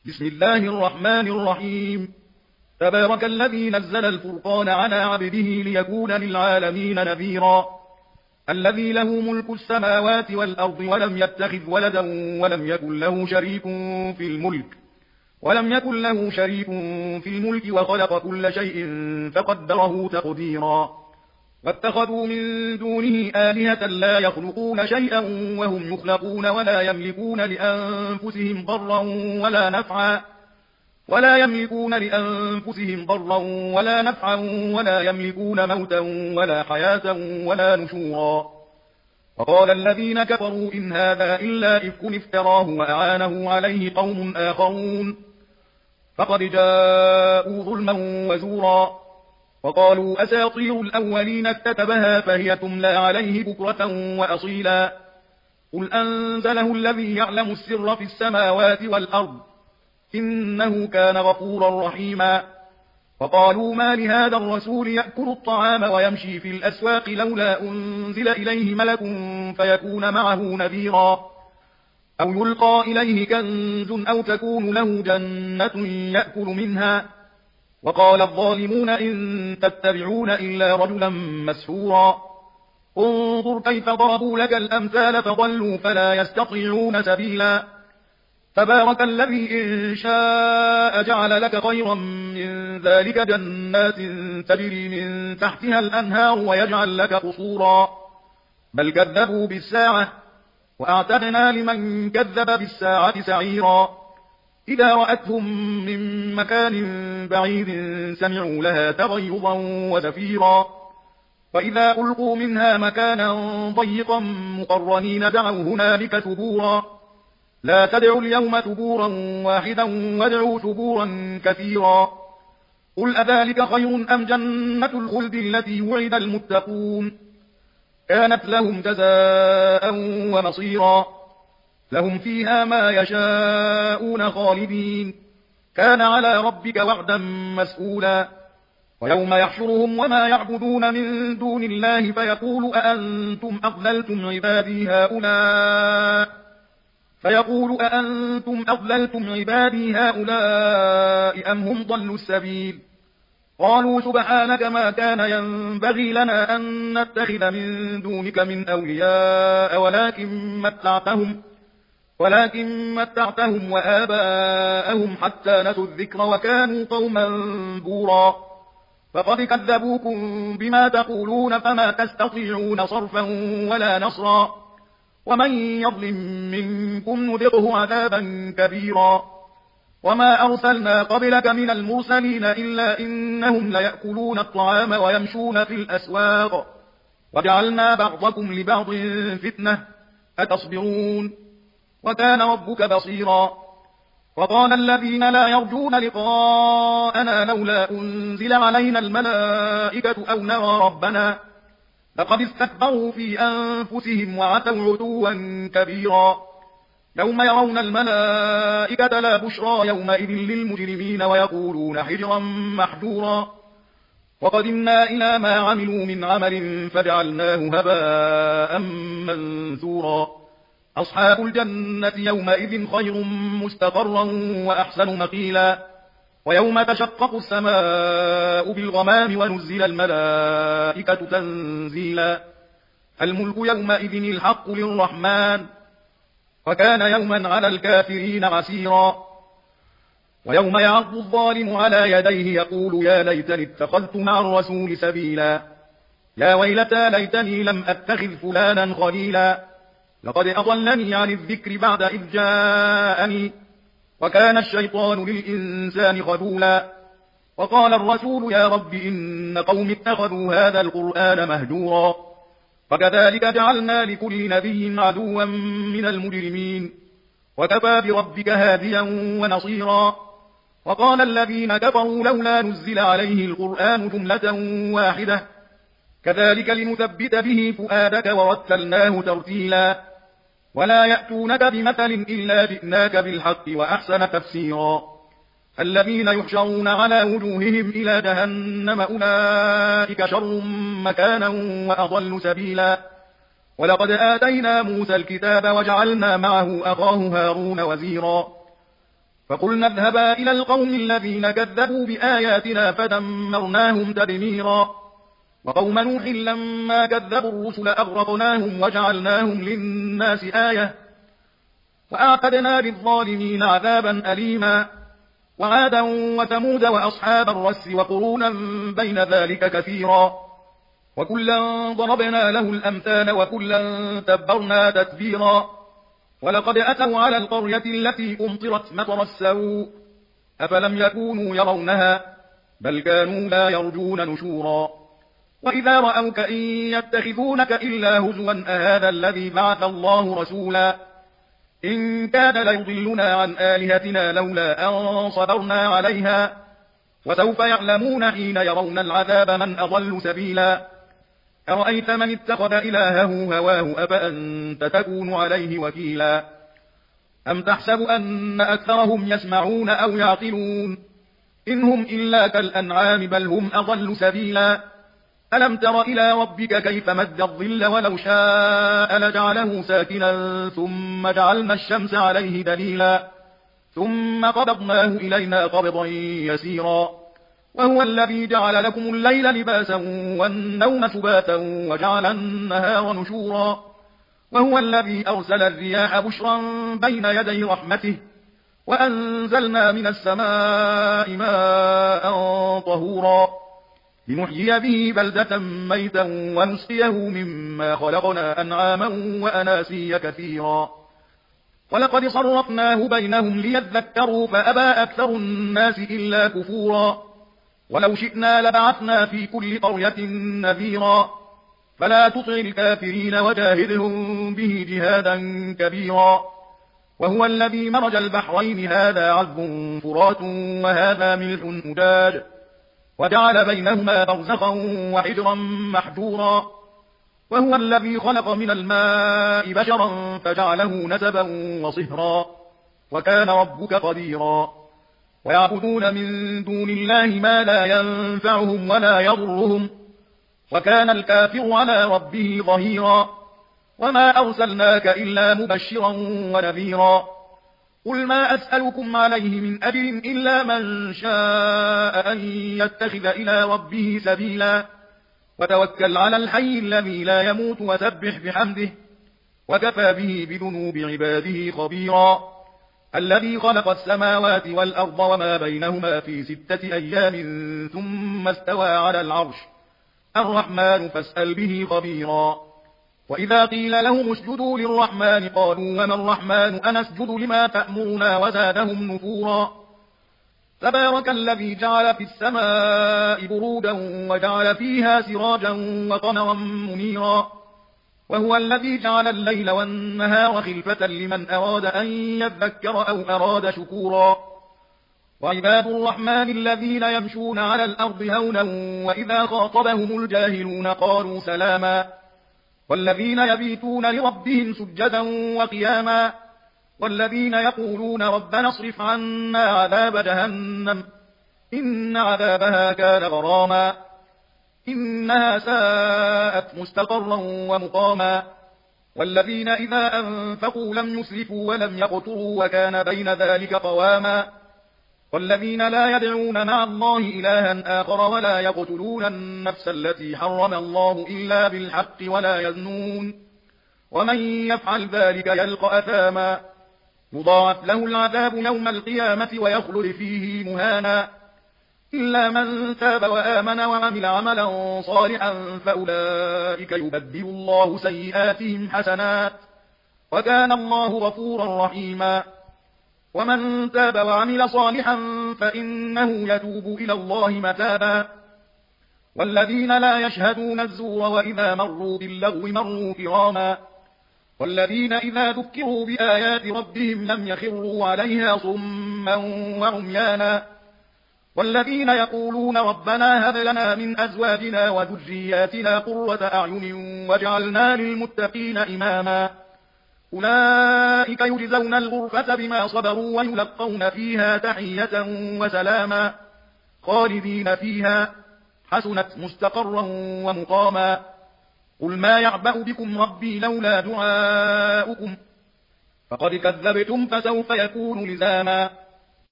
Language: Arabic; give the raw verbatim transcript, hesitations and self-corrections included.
بسم الله الرحمن الرحيم. تبارك الذي نزل الفرقان على عبده ليكون للعالمين نذيرا. الذي له ملك السماوات والأرض ولم يتخذ ولدا ولم يكن له شريك في الملك ولم يكن له شريك في الملك وخلق كل شيء فقدره تقديرا. واتخذوا من دونه آلهة لا يخلقون شيئا وهم يخلقون ولا يملكون لأنفسهم ضرا ولا نفعا ولا يملكون لأنفسهم ضرا ولا نفعا ولا يملكون موتا ولا حياة ولا نشورا. وقال الذين كفروا إن هذا إلا إفك افتراه وأعانه عليه قوم آخرون فقد جاءوا ظلما وزورا. وقالوا أساطير الأولين اكتتبها فهي تملى عليه بكرة وأصيلا. قل أنزله الذي يعلم السر في السماوات والأرض إنه كان غفورا رحيما. وقالوا ما لهذا الرسول يأكل الطعام ويمشي في الأسواق لولا أنزل إليه ملك فيكون معه نذيرا أو يلقى إليه كنز أو تكون له جنة يأكل منها. وقال الظالمون إن تتبعون إلا رجلا مسحورا. انظر كيف ضربوا لك الأمثال فضلوا فلا يستطيعون سبيلا. تبارك الذي إن شاء جعل لك خيرا من ذلك جنات تجري من تحتها الأنهار ويجعل لك قصورا. بل كذبوا بالساعة وأعتدنا لمن كذب بالساعة سعيرا. إذا رأتهم من مكان بعيد سمعوا لها تغيظا وزفيرا. وإذا ألقوا منها مكانا ضيقا مقرنين دعوا هنالك ثبورا. لا تدعوا اليوم ثبورا واحدا وادعوا ثبورا كثيرا. قل أذلك خير أم جنة الخلد التي وعد المتقون كانت لهم جزاء ومصيرا. لهم فيها ما يشاءون خالدين كان على ربك وعدا مسئولا. ويوم يحشرهم وما يعبدون من دون الله فيقول أأنتم أضللتم عبادي هؤلاء فيقول أأنتم أضللتم عبادي هؤلاء أم هم ضلوا السبيل. قالوا سبحانك ما كان ينبغي لنا أن نتخذ من دونك من أولياء ولكن متعتهم ولكن متعتهم وآباءهم حتى نسوا الذكر وكانوا قوما بورا. فقد كذبوكم بما تقولون فما تستطيعون صرفا ولا نصرا. ومن يظلم منكم نذقه عذابا كبيرا. وما أرسلنا قبلك من المرسلين إلا إنهم ليأكلون الطعام ويمشون في الأسواق وجعلنا بعضكم لبعض فتنة أتصبرون وكان ربك بصيرا. وقال الذين لا يرجون لقاءنا لولا أنزل علينا الملائكة أو نرى ربنا لقد استكبروا في أنفسهم وعتوا عتوا كبيرا. يوم يرون الملائكة لا بشرى يومئذ للمجرمين ويقولون حجرا محجورا. وقدمنا إلى ما عملوا من عمل فجعلناه هباء منثورا. أصحاب الجنة يومئذ خير مستقرا وأحسن مقيلا. ويوم تشقق السماء بالغمام ونزل الملائكة تنزيلا. الملك يومئذ الحق للرحمن وكان يوما على الكافرين عسيرا. ويوم يعض الظالم على يديه يقول يا ليتني اتخذت مع الرسول سبيلا. يا ويلتى ليتني لم أتخذ فلانا خليلا لقد أضلني عن الذكر بعد إذ جاءني وكان الشيطان للإنسان خذولا. وقال الرسول يا رب إن قوم اتخذوا هذا القرآن مهجورا. فكذلك جعلنا لكل نبي عدوا من المجرمين وكفى بربك هاديا ونصيرا. وقال الذين كفروا لولا نزل عليه القرآن جملة واحدة كذلك لنثبت به فؤادك ورتلناه ترتيلا. ولا يأتونك بمثل إلا جئناك بالحق وأحسن تفسيرا. الذين يحشرون على وجوههم إلى جهنم أولئك شر مكانا وأضل سبيلا. ولقد آتينا موسى الكتاب وجعلنا معه أخاه هارون وزيرا. فقلنا اذهبا إلى القوم الذين كذبوا بآياتنا فدمرناهم تدميرا وقوم نوح لما كذبوا الرسل أغرقناهم وجعلناهم للناس آية وأعتدنا للظالمين عذابا أليما وعادا وثمود وأصحاب الرس وقرونا بين ذلك كثيرا وكلا ضربنا له الأمثال وكلا تبرنا تتبيرا ولقد أتوا على القرية التي أمطرت مطر السوء أفلم يكونوا يرونها بل كانوا لا يرجون نشورا وإذا رأوك إن يتخذونك إلا هزوا أهذا الذي بعث الله رسولا إن كاد ليضلنا عن آلهتنا لولا أن صبرنا عليها وسوف يعلمون حين يرون العذاب من أضل سبيلا أرأيت من اتخذ إلهه هواه أفأنت تكون عليه وكيلا أم تحسب أن أكثرهم يسمعون أو يعقلون إن هم إلا كالأنعام بل هم أضل سبيلا ألم تر إلى ربك كيف مد الظل ولو شاء لجعله ساكنا ثم جعلنا الشمس عليه دليلا ثم قبضناه إلينا قبضا يسيرا وهو الذي جعل لكم الليل لباسا والنوم سباتا وجعل النهار نشورا وهو الذي أرسل الرياح بشرا بين يدي رحمته وأنزلنا من السماء ماء طهورا لنحيي به بلدة ميتا ونسقيه مما خلقنا أنعاما وأناسيا كثيرا ولقد صرفناه بينهم ليذكروا فأبى أكثر الناس إلا كفورا ولو شئنا لبعثنا في كل قرية نذيرا فلا تطع الكافرين وجاهدهم به جهادا كبيرا وهو الذي مرج البحرين هذا عذب فرات وهذا ملح أجاج وجعل بينهما برزخا وحجرا محجورا وهو الذي خلق من الماء بشرا فجعله نسبا وصهرا وكان ربك قديرا ويعبدون من دون الله ما لا ينفعهم ولا يضرهم وكان الكافر على ربه ظهيرا وما أرسلناك إلا مبشرا ونذيرا قل ما أسألكم عليه من أجر إلا من شاء أن يتخذ إلى ربه سبيلا وتوكل على الحي الذي لا يموت وسبح بحمده وكفى به بذنوب عباده خبيرا الذي خلق السماوات والأرض وما بينهما في ستة أيام ثم استوى على العرش الرحمن فاسأل به خبيرا وإذا قيل لهم اسجدوا للرحمن قالوا وما الرحمن أنسجد لما تأمرنا وزادهم نفورا تبارك الذي جعل في السماء برودا وجعل فيها سراجا وقمرا منيرا وهو الذي جعل الليل والنهار خلفة لمن أراد أن يذكر أو أراد شكورا وعباد الرحمن الذين يمشون على الأرض هونا وإذا خاطبهم الجاهلون قالوا سلاما والذين يبيتون لربهم سجدا وقياما والذين يقولون ربنا اصرف عنا عذاب جهنم إن عذابها كان غراما إنها ساءت مستقرا ومقاما والذين إذا أنفقوا لم يسرفوا ولم يقتروا وكان بين ذلك قواما والذين لا يدعون مع الله إلها آخر ولا يقتلون النفس التي حرم الله إلا بالحق ولا يزنون ومن يفعل ذلك يلقى أثاما يضاعف له العذاب يوم القيامة ويخلد فيه مهانا إلا من تاب وآمن وعمل عملا صالحا فأولئك يبدل الله سيئاتهم حسنات وكان الله غفورا رحيما ومن تاب وعمل صالحا فإنه يتوب إلى الله متابا والذين لا يشهدون الزور وإذا مروا باللغو مروا كراما والذين إذا ذكروا بآيات ربهم لم يخروا عليها صما وعميانا والذين يقولون ربنا هب لنا من أزواجنا وذرياتنا قرة أعين واجعلنا للمتقين إماما أولئك يجزون الغرفة بما صبروا ويلقون فيها تحية وسلاما خالدين فيها حسنت مستقرا ومقاما قل ما يعبأ بكم ربي لولا دعاؤكم فقد كذبتم فسوف يكون لزاما